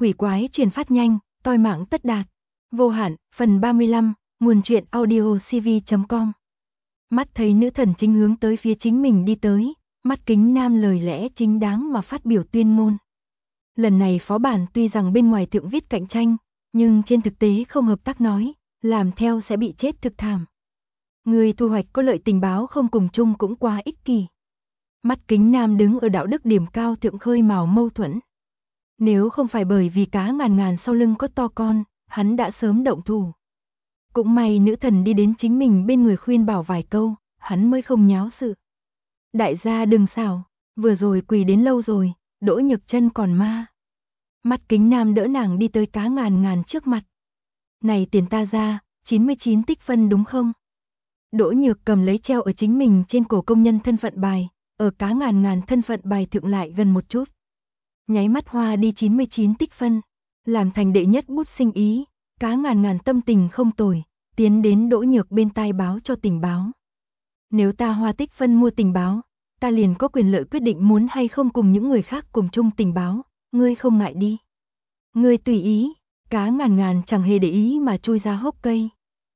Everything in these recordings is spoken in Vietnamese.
quỷ quái truyền phát nhanh, toi mạng tất đạt. Vô hạn, phần 35, nguồn truyện audio cv.com. Mắt thấy nữ thần chính hướng tới phía chính mình đi tới, Mắt Kính Nam lời lẽ chính đáng mà phát biểu tuyên ngôn. Lần này phó bản tuy rằng bên ngoài thượng viết cạnh tranh, nhưng trên thực tế không hợp tác nói, làm theo sẽ bị chết thực thảm. Người thu hoạch có lợi tình báo không cùng chung cũng quá ích kỷ. Mắt Kính Nam đứng ở đạo đức điểm cao thượng khơi mào mâu thuẫn. Nếu không phải bởi vì cá ngàn ngàn sau lưng có to con, hắn đã sớm động thủ. Cũng may nữ thần đi đến chính mình bên người khuyên bảo vài câu, hắn mới không nháo sự. Đại gia đừng xảo, vừa rồi quỳ đến lâu rồi, Đỗ Nhược Chân còn ma. Mắt Kính Nam đỡ nàng đi tới cá ngàn ngàn trước mặt. Này tiền ta ra, 99 tích phân đúng không? Đỗ Nhược cầm lấy treo ở chính mình trên cổ công nhân thân phận bài, ở cá ngàn ngàn thân phận bài thượng lại gần một chút. Nháy mắt hoa đi 99 tích phân, làm thành đệ nhất bút sinh ý, cá ngàn ngàn tâm tình không tồi, tiến đến Đỗ Nhược bên tai báo cho tình báo. Nếu ta hoa tích phân mua tình báo, ta liền có quyền lợi quyết định muốn hay không cùng những người khác cùng chung tình báo, ngươi không ngại đi. Ngươi tùy ý, cá ngàn ngàn chẳng hề để ý mà chui ra hốc cây.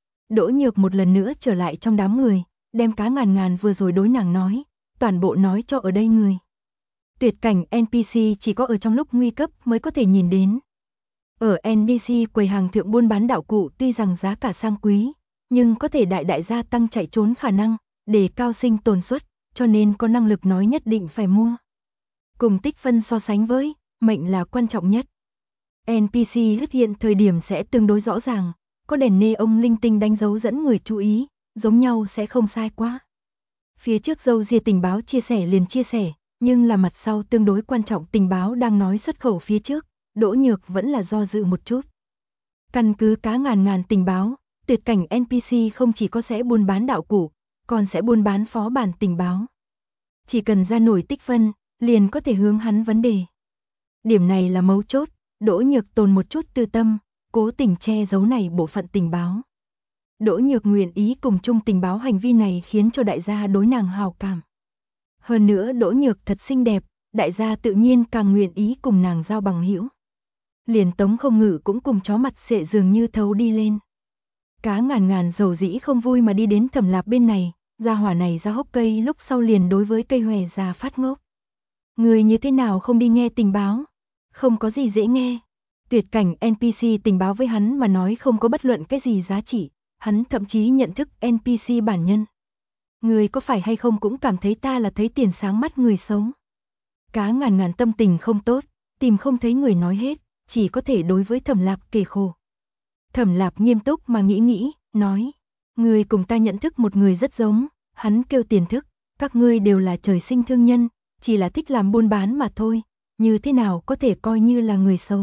Đỗ Nhược một lần nữa trở lại trong đám người, đem cá ngàn ngàn vừa rồi đối nàng nói, toàn bộ nói cho ở đây người. Tuyệt cảnh NPC chỉ có ở trong lúc nguy cấp mới có thể nhìn đến. Ở NPC quầy hàng thượng buôn bán đạo cụ tuy rằng giá cả sang quý, nhưng có thể đại gia tăng chạy trốn khả năng, để cao sinh tồn suất, cho nên có năng lực nói nhất định phải mua. Cùng tích phân so sánh với, mệnh là quan trọng nhất. NPC xuất hiện thời điểm sẽ tương đối rõ ràng, có đèn neon linh tinh đánh dấu dẫn người chú ý, giống nhau sẽ không sai quá. Phía trước dâu ria tình báo chia sẻ liền chia sẻ, nhưng là mặt sau tương đối quan trọng tình báo đang nói xuất khẩu phía trước, Đỗ Nhược vẫn là do dự một chút. Căn cứ cá ngàn ngàn tình báo, tuyệt cảnh NPC không chỉ có sẽ buôn bán đạo cụ, còn sẽ buôn bán phó bản tình báo. Chỉ cần ra nổi tích phân, liền có thể hướng hắn vấn đề. Điểm này là mấu chốt, Đỗ Nhược tồn một chút tư tâm, cố tình che giấu này bộ phận tình báo. Đỗ Nhược nguyện ý cùng chung tình báo hành vi này khiến cho đại gia đối nàng hào cảm. Hơn nữa Đỗ Nhược thật xinh đẹp, đại gia tự nhiên càng nguyện ý cùng nàng giao bằng hữu. Liền Tống Không Ngự cũng cùng chó mặt xệ dường như thấu đi lên. Cá ngàn ngàn dầu dĩ không vui mà đi đến Thẩm Lạp bên này, gia hỏa này ra hốc cây lúc sau liền đối với cây hòe già phát ngốc. Người như thế nào không đi nghe tình báo? Không có gì dễ nghe. Tuyệt cảnh NPC tình báo với hắn mà nói không có bất luận cái gì giá trị, hắn thậm chí nhận thức NPC bản nhân. Người có phải hay không cũng cảm thấy ta là thấy tiền sáng mắt người xấu. Cá ngàn ngàn tâm tình không tốt, tìm không thấy người nói hết, chỉ có thể đối với Thẩm Lạp kể khổ. Thẩm Lạp nghiêm túc mà nghĩ, nói, người cùng ta nhận thức một người rất giống, hắn kêu Tiền Thức, các ngươi đều là trời sinh thương nhân, chỉ là thích làm buôn bán mà thôi, như thế nào có thể coi như là người xấu.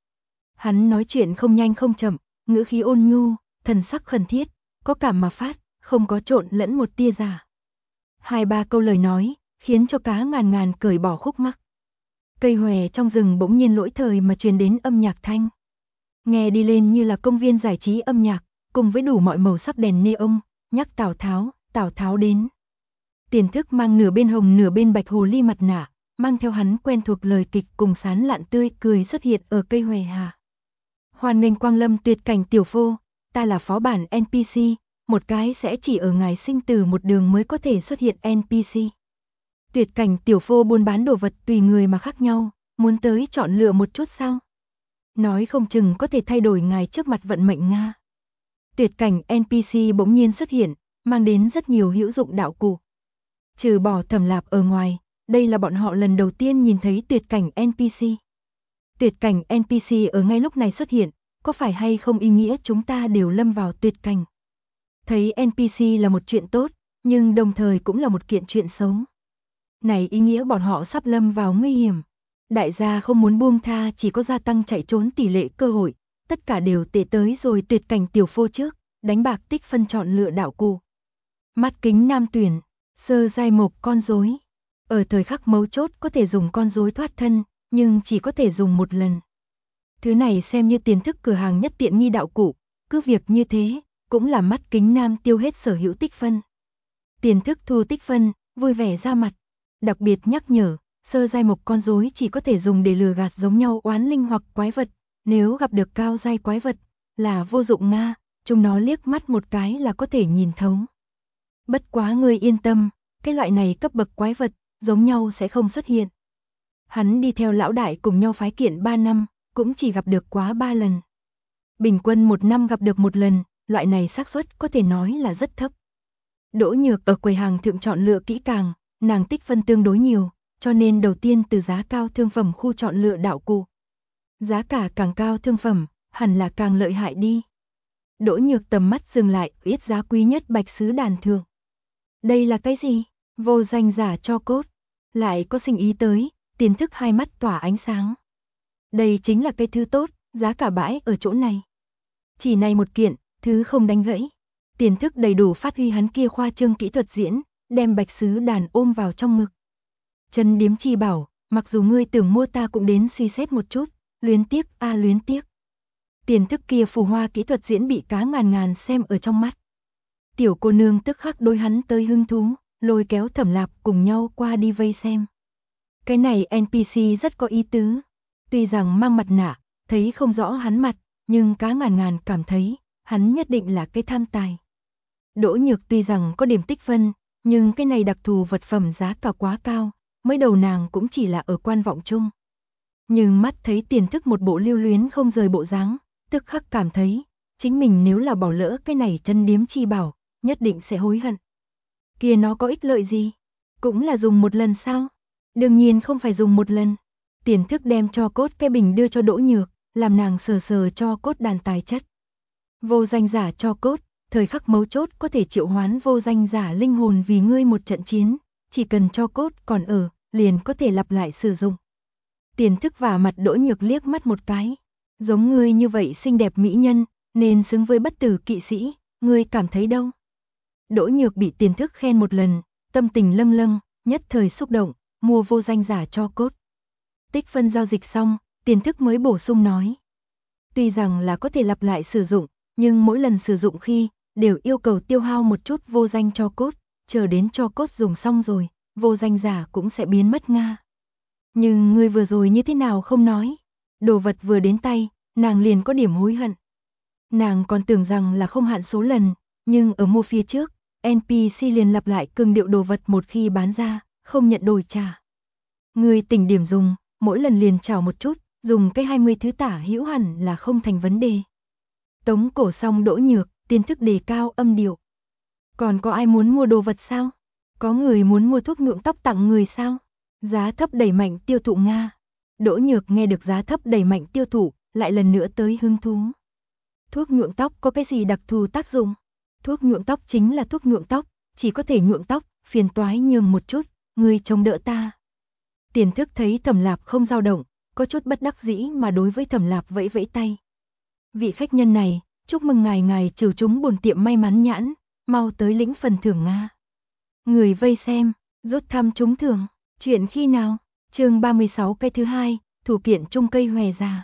Hắn nói chuyện không nhanh không chậm, ngữ khí ôn nhu, thần sắc khẩn thiết, có cảm mà phát, không có trộn lẫn một tia giả. 2-3 câu lời nói, khiến cho cá ngàn ngàn cởi bỏ khúc mắc. Cây hòe trong rừng bỗng nhiên lỗi thời mà truyền đến âm nhạc thanh. Nghe đi lên như là công viên giải trí âm nhạc, cùng với đủ mọi màu sắc đèn neon, nhắc Tào Tháo đến. Tiền Thức mang nửa bên hồng nửa bên bạch hồ ly mặt nạ, mang theo hắn quen thuộc lời kịch cùng sán lạn tươi cười xuất hiện ở cây hòe hà. Hoan nghênh quang lâm tuyệt cảnh tiểu phô, ta là phó bản NPC, một cái sẽ chỉ ở ngài sinh tử một đường mới có thể xuất hiện NPC. Tuyệt cảnh tiểu phô buôn bán đồ vật tùy người mà khác nhau, muốn tới chọn lựa một chút sao? Nói không chừng có thể thay đổi ngài trước mặt vận mệnh Nga. Tuyệt cảnh NPC bỗng nhiên xuất hiện, mang đến rất nhiều hữu dụng đạo cụ. Trừ bỏ Thẩm Lạp ở ngoài, đây là bọn họ lần đầu tiên nhìn thấy tuyệt cảnh NPC. Tuyệt cảnh NPC ở ngay lúc này xuất hiện, có phải hay không ý nghĩa chúng ta đều lâm vào tuyệt cảnh. Thấy NPC là một chuyện tốt, nhưng đồng thời cũng là một kiện chuyện xấu. Này ý nghĩa bọn họ sắp lâm vào nguy hiểm. Đại gia không muốn buông tha chỉ có gia tăng chạy trốn tỷ lệ cơ hội, tất cả đều tệ tới rồi tuyệt cảnh tiểu phô trước, đánh bạc tích phân chọn lựa đạo cụ. Mắt Kính Nam tuyển, sơ giai mục con rối. Ở thời khắc mấu chốt có thể dùng con rối thoát thân, nhưng chỉ có thể dùng một lần. Thứ này xem như Tiền Thức cửa hàng nhất tiện nghi đạo cụ, cứ việc như thế, cũng là Mắt Kính Nam tiêu hết sở hữu tích phân. Tiền Thức thu tích phân, vui vẻ ra mặt, đặc biệt nhắc nhở, Sơ giai mộc con rối chỉ có thể dùng để lừa gạt giống nhau oán linh hoặc quái vật, nếu gặp được cao giai quái vật là vô dụng nga, chúng nó liếc mắt một cái là có thể nhìn thấu. Bất quá ngươi yên tâm, cái loại này cấp bậc quái vật giống nhau sẽ không xuất hiện. Hắn đi theo lão đại cùng nhau phái kiện 3 năm, cũng chỉ gặp được quá 3 lần. Bình quân 1 năm gặp được 1 lần, loại này xác suất có thể nói là rất thấp. Đỗ Nhược ở quầy hàng thượng chọn lựa kỹ càng, nàng tích phân tương đối nhiều, cho nên đầu tiên từ giá cao thương phẩm khu chọn lựa đạo cụ. Giá cả càng cao thương phẩm, hẳn là càng lợi hại đi. Đỗ Nhược tầm mắt dừng lại, ít giá quý nhất bạch sứ đàn thượng. Đây là cái gì? Vô danh giả cho cốt. Lại có sinh ý tới, Tiền Thức hai mắt tỏa ánh sáng. Đây chính là cây thứ tốt, giá cả bãi ở chỗ này. Chỉ này một kiện, thứ không đánh gãy. Tiền Thức đầy đủ phát huy hắn kia khoa trương kỹ thuật diễn, đem bạch sứ đàn ôm vào trong ngực. Trần Điếm Chi bảo, mặc dù ngươi tưởng mua ta cũng đến suy xét một chút, luyến tiếc a luyến tiếc. Tiền Thức kia phù hoa kỹ thuật diễn bị cá ngàn ngàn xem ở trong mắt. Tiểu cô nương tức khắc đối hắn tới hứng thú, lôi kéo Thẩm Lạp cùng nhau qua đi vây xem. Cái này NPC rất có ý tứ, tuy rằng mang mặt nạ, thấy không rõ hắn mặt, nhưng cá ngàn ngàn cảm thấy, hắn nhất định là cái tham tài. Đỗ Nhược tuy rằng có điểm tích phân, nhưng cái này đặc thù vật phẩm giá cả quá cao, mới đầu nàng cũng chỉ là ở quan vọng chung. Nhưng mắt thấy Tiền Thức một bộ lưu luyến không rời bộ dáng, tức khắc cảm thấy, chính mình nếu là bỏ lỡ cái này Chân Điếm Chi bảo, nhất định sẽ hối hận. Kia nó có ích lợi gì? Cũng là dùng một lần sao? Đương nhiên không phải dùng một lần. Tiền Thức đem cho cốt cái bình đưa cho Đỗ Nhược, làm nàng sờ sờ cho cốt đàn tài chất. Vô danh giả cho cốt, thời khắc mấu chốt có thể triệu hoán vô danh giả linh hồn vì ngươi một trận chiến, chỉ cần cho cốt còn ở, liền có thể lặp lại sử dụng. Tiền Thức vả mặt Đỗ Nhược liếc mắt một cái, giống ngươi như vậy xinh đẹp mỹ nhân, nên xứng với bất tử kỵ sĩ, ngươi cảm thấy đâu? Đỗ Nhược bị Tiền Thức khen một lần, tâm tình lâm lâm, nhất thời xúc động, mua vô danh giả cho cốt. Tích phân giao dịch xong, Tiền Thức mới bổ sung nói. Tuy rằng là có thể lặp lại sử dụng, nhưng mỗi lần sử dụng khi, đều yêu cầu tiêu hao một chút vô danh cho cốt, chờ đến cho cốt dùng xong rồi, vô danh giả cũng sẽ biến mất nga. Nhưng ngươi vừa rồi như thế nào không nói? Đồ vật vừa đến tay, nàng liền có điểm hối hận. Nàng còn tưởng rằng là không hạn số lần, nhưng ở mua phía trước, NPC liền lặp lại cường điệu đồ vật một khi bán ra, không nhận đổi trả. Ngươi tỉnh điểm dùng, mỗi lần liền chào một chút, dùng cái 20 thứ tả hữu hẳn là không thành vấn đề. Tống cổ xong Đỗ Nhược, Tiền Thức đề cao âm điệu. Còn có ai muốn mua đồ vật sao? Có người muốn mua thuốc nhuộm tóc tặng người sao? Giá thấp đẩy mạnh tiêu thụ nga. Đỗ Nhược nghe được giá thấp đẩy mạnh tiêu thụ, lại lần nữa tới hứng thú. Thuốc nhuộm tóc có cái gì đặc thù tác dụng? Thuốc nhuộm tóc chính là thuốc nhuộm tóc, chỉ có thể nhuộm tóc, phiền toái nhường một chút, ngươi trông đỡ ta. Tiền Thức thấy Thẩm Lạp không dao động, có chút bất đắc dĩ mà đối với Thẩm Lạp vẫy vẫy tay. Vị khách nhân này, chúc mừng ngài trừ chúng bổn tiệm may mắn nhãn, mau tới lĩnh phần thưởng nga. Người vây xem, rút thăm trúng thưởng, chuyện khi nào? Chương 36 cây thứ 2, thủ kiện chung cây hòe già.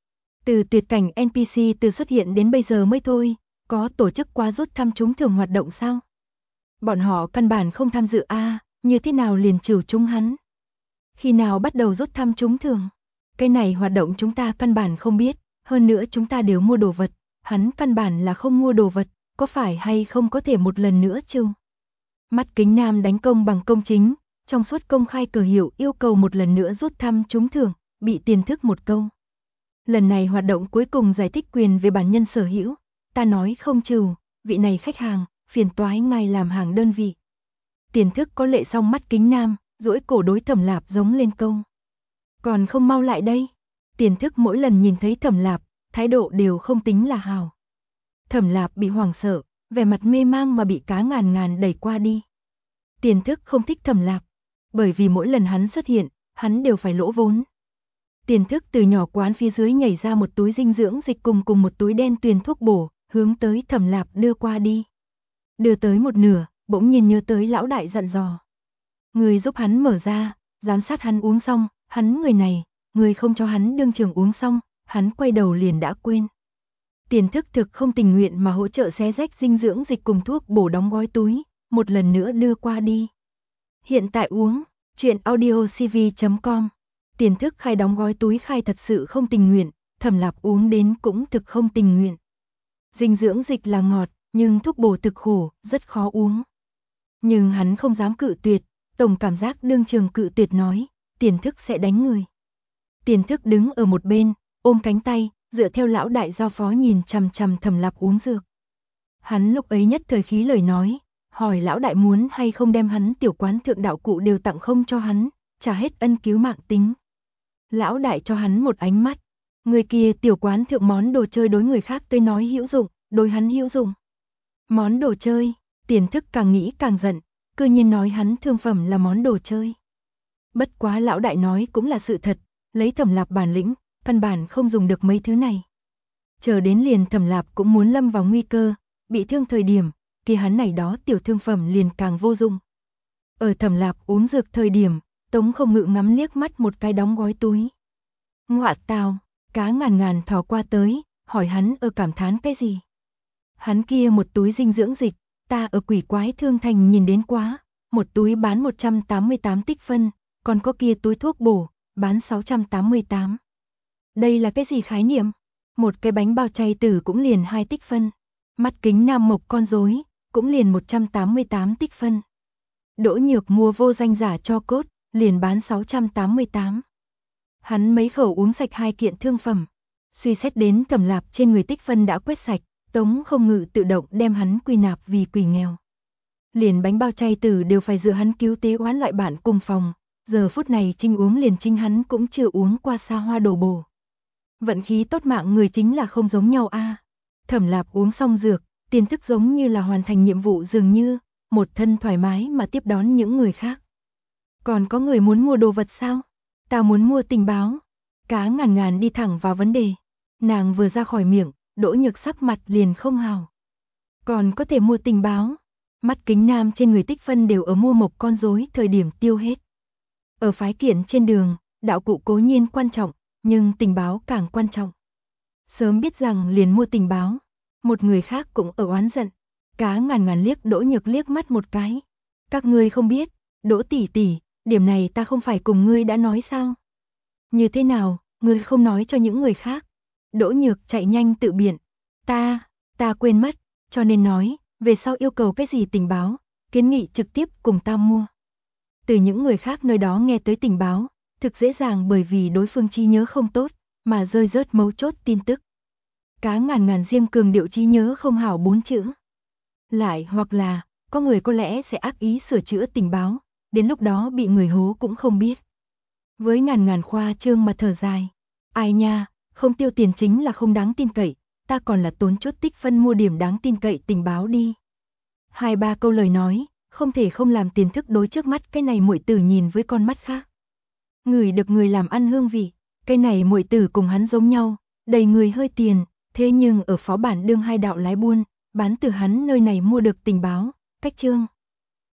Từ tuyệt cảnh NPC từ xuất hiện đến bây giờ mới thôi, có tổ chức qua rút thăm trúng thưởng hoạt động sao? Bọn họ căn bản không tham dự như thế nào liền trừ chúng hắn? Khi nào bắt đầu rút thăm trúng thưởng? Cái này hoạt động chúng ta căn bản không biết, hơn nữa chúng ta đều mua đồ vật, hắn căn bản là không mua đồ vật, có phải hay không có thể một lần nữa chứ? Mắt Kính Nam đánh công bằng công chính, trong suốt công khai cờ hiệu yêu cầu một lần nữa rút thăm trúng thưởng, bị Tiền Thức một câu. Lần này hoạt động cuối cùng giải thích quyền về bản nhân sở hữu, ta nói không trừ, vị này khách hàng, phiền toái ngài làm hàng đơn vị. Tiền Thức có lệ xong mắt Kính Nam, duỗi cổ đối Thẩm Lạp giống lên câu. Còn không mau lại đây. Tiền Thức mỗi lần nhìn thấy Thẩm Lạp, thái độ đều không tính là hào. Thẩm Lạp bị hoảng sợ, vẻ mặt mê mang mà bị cá ngàn ngàn đẩy qua đi. Tiền Thức không thích Thẩm Lạp, bởi vì mỗi lần hắn xuất hiện, hắn đều phải lỗ vốn. Tiền Thức từ nhỏ quán phía dưới nhảy ra một túi dinh dưỡng dịch cùng một túi đen tuyền thuốc bổ, hướng tới Thẩm Lạp đưa qua đi. Đưa tới một nửa, bỗng nhiên nhớ tới lão đại dặn dò. Người giúp hắn mở ra, giám sát hắn uống xong, hắn người này, người không cho hắn đương trường uống xong, hắn quay đầu liền đã quên. Tiền Thức thực không tình nguyện mà hỗ trợ xé rách dinh dưỡng dịch cùng thuốc bổ đóng gói túi, một lần nữa đưa qua đi. Hiện tại uống, Chuyện audio cv.com. Tiền thức khai đóng gói túi khai thật sự không tình nguyện, Thẩm Lạp uống đến cũng thực không tình nguyện. Dinh dưỡng dịch là ngọt, nhưng thuốc bổ thực khổ, rất khó uống. Nhưng hắn không dám cự tuyệt, tổng cảm giác đương trường cự tuyệt nói, Tiền thức sẽ đánh người. Tiền thức đứng ở một bên, ôm cánh tay, dựa theo lão đại giao phó nhìn chằm chằm Thẩm Lạp uống dược. Hắn lúc ấy nhất thời khí lời nói, hỏi lão đại muốn hay không đem hắn tiểu quán thượng đạo cụ đều tặng không cho hắn, trả hết ân cứu mạng tính. Lão đại cho hắn một ánh mắt, người kia tiểu quán thượng món đồ chơi đối người khác tôi nói hữu dụng, đối hắn hữu dụng. Món đồ chơi, Tiền thức càng nghĩ càng giận, cư nhiên nói hắn thương phẩm là món đồ chơi. Bất quá lão đại nói cũng là sự thật, lấy Thẩm Lạp bản lĩnh, căn bản không dùng được mấy thứ này. Chờ đến liền Thẩm Lạp cũng muốn lâm vào nguy cơ, bị thương thời điểm, kia hắn này đó tiểu thương phẩm liền càng vô dụng. Ở Thẩm Lạp uống dược thời điểm, Tống Không Ngự ngắm liếc mắt một cái đóng gói túi. Ngọa tào, cá ngàn ngàn thò qua tới, hỏi hắn ở cảm thán cái gì. Hắn kia một túi dinh dưỡng dịch, ta ở Quỷ Quái Thương Thành nhìn đến quá, một túi bán 188 tích phân, còn có kia túi thuốc bổ, bán 688. Đây là cái gì khái niệm? Một cái bánh bao chay tử cũng liền 2 tích phân. Mắt kính nam mộc con rối, cũng liền 188 tích phân. Đỗ Nhược mua vô danh giả cho cốt, liền bán 688. Hắn mấy khẩu uống sạch 2 kiện thương phẩm. Suy xét đến Thẩm Lạp trên người tích phân đã quét sạch, Tống Không Ngự tự động đem hắn quy nạp vì quỷ nghèo. Liền bánh bao chay tử đều phải dựa hắn cứu tế oán loại bạn cùng phòng, giờ phút này trinh uống liền trinh hắn cũng chưa uống qua xa hoa đồ bổ. Vận khí tốt mạng người chính là không giống nhau a. Thẩm Lạp uống xong dược, Tiền thức giống như là hoàn thành nhiệm vụ dường như, một thân thoải mái mà tiếp đón những người khác. Còn có người muốn mua đồ vật sao? Ta muốn mua tình báo. Cá ngàn ngàn đi thẳng vào vấn đề. Nàng vừa ra khỏi miệng, Đỗ Nhược sắc mặt liền không hào. Còn có thể mua tình báo. Mắt kính nam trên người tích phân đều ở mua mộc con rối thời điểm tiêu hết. Ở phái kiện trên đường, đạo cụ cố nhiên quan trọng, nhưng tình báo càng quan trọng. Sớm biết rằng liền mua tình báo. Một người khác cũng ở oán giận. Cá ngàn ngàn liếc Đỗ Nhược liếc mắt một cái. Các ngươi không biết, Đỗ tỷ tỷ, điểm này ta không phải cùng ngươi đã nói sao? Như thế nào, ngươi không nói cho những người khác? Đỗ Nhược chạy nhanh tự biện. Ta quên mất, cho nên nói, về sau yêu cầu cái gì tình báo, kiến nghị trực tiếp cùng ta mua. Từ những người khác nơi đó nghe tới tình báo, thực dễ dàng bởi vì đối phương trí nhớ không tốt, mà rơi rớt mấu chốt tin tức. Cá ngàn ngàn riêng cường điệu trí nhớ không hảo 4 chữ. Lại hoặc là, có người có lẽ sẽ ác ý sửa chữa tình báo, đến lúc đó bị người hố cũng không biết. Với ngàn ngàn khoa trương mà thở dài. Ai nha, không tiêu tiền chính là không đáng tin cậy, ta còn là tốn chút tích phân mua điểm đáng tin cậy tình báo đi. 2-3 câu lời nói, không thể không làm Tiền thức đối trước mắt cái này muội tử nhìn với con mắt khác. Người được người làm ăn hương vị, cái này muội tử cùng hắn giống nhau, đầy người hơi tiền, thế nhưng ở phó bản đương hai đạo lái buôn, bán từ hắn nơi này mua được tình báo, cách chương.